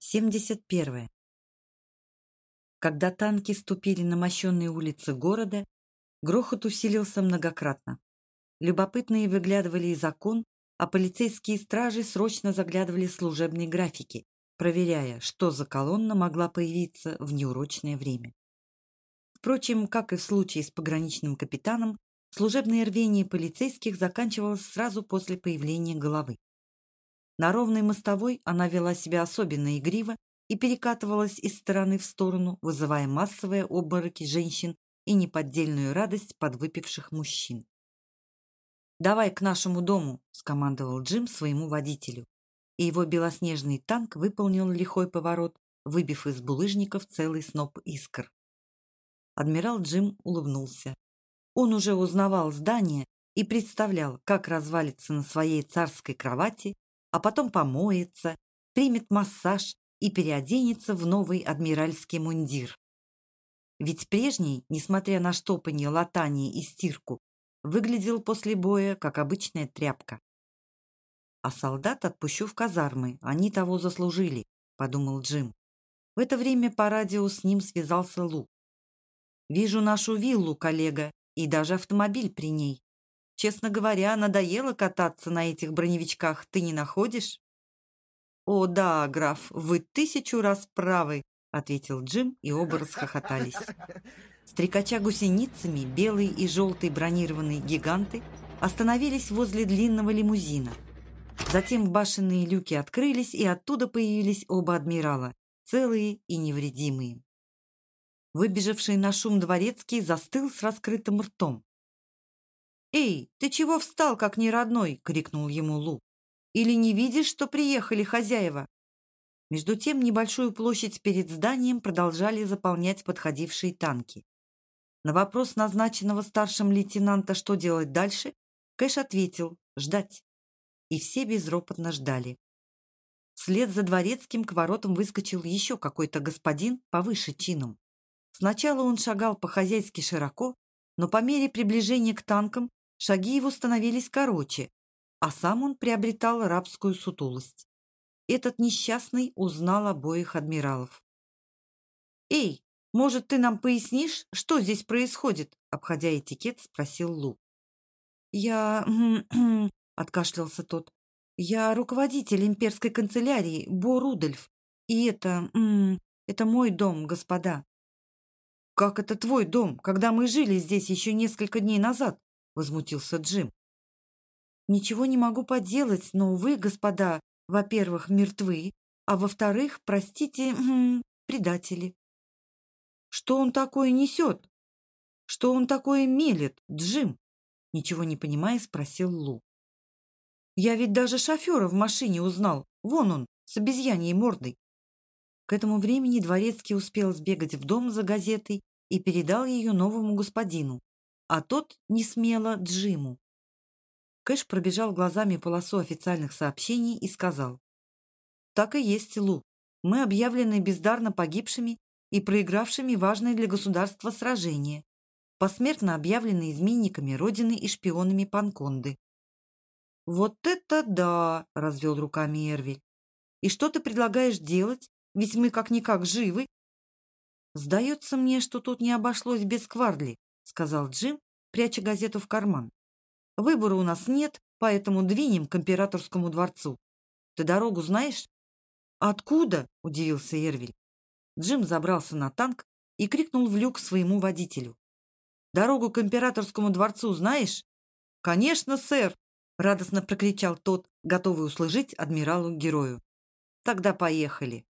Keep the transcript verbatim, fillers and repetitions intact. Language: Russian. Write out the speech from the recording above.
семьдесят первое. Когда танки ступили на мощенные улицы города, грохот усилился многократно. Любопытные выглядывали из окон, а полицейские стражи срочно заглядывали в служебные графики, проверяя, что за колонна могла появиться в неурочное время. Впрочем, как и в случае с пограничным капитаном, служебное рвение полицейских заканчивалось сразу после появления головы. На ровной мостовой она вела себя особенно игриво и перекатывалась из стороны в сторону, вызывая массовые обмороки женщин и неподдельную радость подвыпивших мужчин. «Давай к нашему дому», — скомандовал Джим своему водителю, и его белоснежный танк выполнил лихой поворот, выбив из булыжников целый сноп искр. Адмирал Джим улыбнулся. Он уже узнавал здание и представлял, как развалится на своей царской кровати, а потом помоется, примет массаж и переоденется в новый адмиральский мундир. Ведь прежний, несмотря на штопанье, латание и стирку, выглядел после боя, как обычная тряпка. «А солдат отпущу в казармы, они того заслужили», — подумал Джим. В это время по радио с ним связался Лу. «Вижу нашу виллу, коллега, и даже автомобиль при ней. Честно говоря, надоело кататься на этих броневичках, ты не находишь?» «О да, граф, вы тысячу раз правы», — ответил Джим, и оба расхохотались. Стрекача гусеницами, белые и желтые бронированные гиганты остановились возле длинного лимузина. Затем башенные люки открылись, и оттуда появились оба адмирала, целые и невредимые. Выбежавший на шум дворецкий застыл с раскрытым ртом. «Эй, ты чего встал, как неродной?» — крикнул ему Лу. «Или не видишь, что приехали хозяева?» Между тем небольшую площадь перед зданием продолжали заполнять подходившие танки. На вопрос назначенного старшим лейтенанта, что делать дальше, Кэш ответил «ждать». И все безропотно ждали. Вслед за дворецким к воротам выскочил еще какой-то господин повыше чином. Сначала он шагал по-хозяйски широко, но по мере приближения к танкам шаги его становились короче, а сам он приобретал рабскую сутулость. Этот несчастный узнал обоих адмиралов. «Эй, может, ты нам пояснишь, что здесь происходит?» Обходя этикет, спросил Лу. «Я...» — откашлялся тот. «Я руководитель имперской канцелярии, Бо Рудольф. И это... это мой дом, господа». «Как это твой дом, когда мы жили здесь еще несколько дней назад?» — возмутился Джим. «Ничего не могу поделать, но вы, господа, во-первых, мертвы, а во-вторых, простите, предатели». «Что он такое несет? Что он такое мелет, Джим?» Ничего не понимая, спросил Лу. «Я ведь даже шофера в машине узнал. Вон он, с обезьяньей мордой». К этому времени дворецкий успел сбегать в дом за газетой и передал ее новому господину, а тот несмело Джиму. Кэш пробежал глазами полосу официальных сообщений и сказал: «Так и есть, Лу. Мы объявлены бездарно погибшими и проигравшими важное для государства сражение, посмертно объявлены изменниками Родины и шпионами Панконды». «Вот это да!» — развел руками Эрвиль. «И что ты предлагаешь делать? Ведь мы как-никак живы». «Сдается мне, что тут не обошлось без Квардли», — сказал Джим, пряча газету в карман. «Выбора у нас нет, поэтому двинем к императорскому дворцу. Ты дорогу знаешь?» «Откуда?» — удивился Эрвиль. Джим забрался на танк и крикнул в люк своему водителю. «Дорогу к императорскому дворцу знаешь?» «Конечно, сэр!» — радостно прокричал тот, готовый услужить адмиралу-герою. «Тогда поехали!»